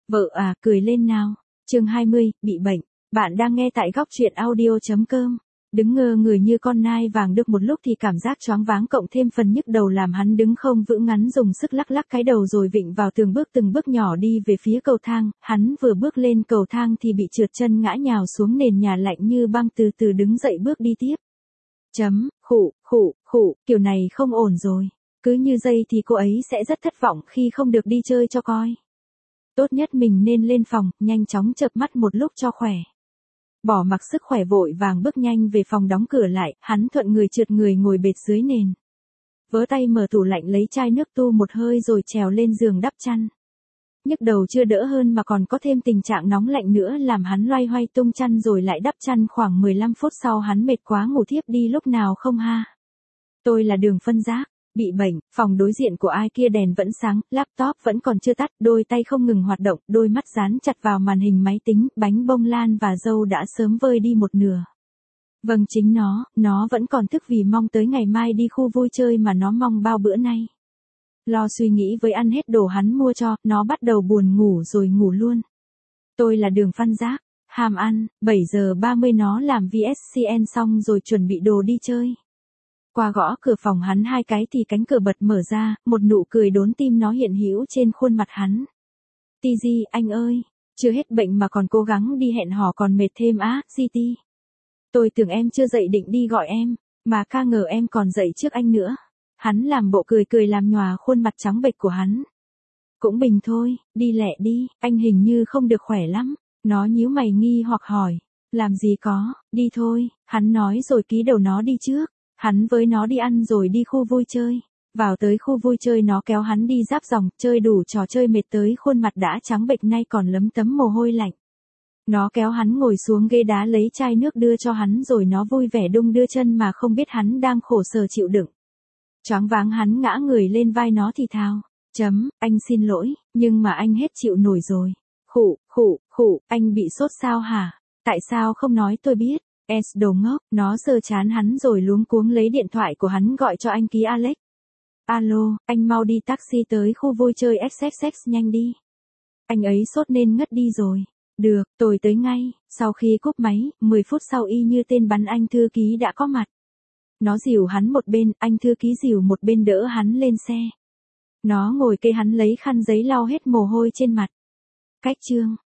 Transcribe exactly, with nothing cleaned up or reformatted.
Vợ à, cười lên nào. Chương hai mươi, bị bệnh. Bạn đang nghe tại góc truyện audio chấm com. Đứng ngơ người như con nai vàng được một lúc thì cảm giác choáng váng cộng thêm phần nhức đầu làm hắn đứng không vững ngắn dùng sức lắc lắc cái đầu rồi vịn vào tường bước từng bước nhỏ đi về phía cầu thang. Hắn vừa bước lên cầu thang thì bị trượt chân ngã nhào xuống nền nhà lạnh như băng, từ từ đứng dậy bước đi tiếp. Chấm, khụ, khụ, khụ, kiểu này không ổn rồi. Cứ như dây thì cô ấy sẽ rất thất vọng khi không được đi chơi cho coi. Tốt nhất mình nên lên phòng, nhanh chóng chợp mắt một lúc cho khỏe. Bỏ mặc sức khỏe vội vàng bước nhanh về phòng đóng cửa lại, hắn thuận người trượt người ngồi bệt dưới nền. Vớ tay mở tủ lạnh lấy chai nước tu một hơi rồi trèo lên giường đắp chăn. Nhức đầu chưa đỡ hơn mà còn có thêm tình trạng nóng lạnh nữa làm hắn loay hoay tung chăn rồi lại đắp chăn. Khoảng mười lăm phút sau hắn mệt quá ngủ thiếp đi lúc nào không ha. Tôi là Đường Phân Giác. Bị bệnh, phòng đối diện của ai kia đèn vẫn sáng, laptop vẫn còn chưa tắt, đôi tay không ngừng hoạt động, đôi mắt dán chặt vào màn hình máy tính, bánh bông lan và dâu đã sớm vơi đi một nửa. Vâng, chính nó, nó vẫn còn thức vì mong tới ngày mai đi khu vui chơi mà nó mong bao bữa nay. Lo suy nghĩ với ăn hết đồ hắn mua cho, nó bắt đầu buồn ngủ rồi ngủ luôn. Tôi là Đường Phân Giác, ham ăn, bảy giờ ba mươi nó làm vê ét xê en xong rồi chuẩn bị đồ đi chơi. Qua gõ cửa phòng hắn hai cái thì cánh cửa bật mở ra, một nụ cười đốn tim nó hiện hữu trên khuôn mặt hắn. Ti Di, anh ơi, chưa hết bệnh mà còn cố gắng đi hẹn hò còn mệt thêm á, Di Ti. Tôi tưởng em chưa dậy định đi gọi em, mà ca ngờ em còn dậy trước anh nữa. Hắn làm bộ cười cười làm nhòa khuôn mặt trắng bệch của hắn. Cũng bình thôi, đi lẹ đi, anh hình như không được khỏe lắm. Nó nhíu mày nghi hoặc hỏi, làm gì có, đi thôi, hắn nói rồi ký đầu nó đi trước. Hắn với nó đi ăn rồi đi khu vui chơi. Vào tới khu vui chơi nó kéo hắn đi giáp dòng, chơi đủ trò chơi mệt tới khuôn mặt đã trắng bệch nay còn lấm tấm mồ hôi lạnh. Nó kéo hắn ngồi xuống ghế đá lấy chai nước đưa cho hắn rồi nó vui vẻ đung đưa chân mà không biết hắn đang khổ sở chịu đựng. Choáng váng hắn ngã người lên vai nó thì thào. Chấm, anh xin lỗi, nhưng mà anh hết chịu nổi rồi. Khụ, khụ, khụ, anh bị sốt sao hả? Tại sao không nói tôi biết? S đồ ngốc, nó sờ chán hắn rồi luống cuống lấy điện thoại của hắn gọi cho anh ký Alex. Alo, anh mau đi taxi tới khu vui chơi ích ích ích nhanh đi. Anh ấy sốt nên ngất đi rồi. Được, tôi tới ngay. Sau khi cúp máy, mười phút sau y như tên bắn anh thư ký đã có mặt. Nó dìu hắn một bên, anh thư ký dìu một bên đỡ hắn lên xe. Nó ngồi kê hắn lấy khăn giấy lau hết mồ hôi trên mặt. Cách chương.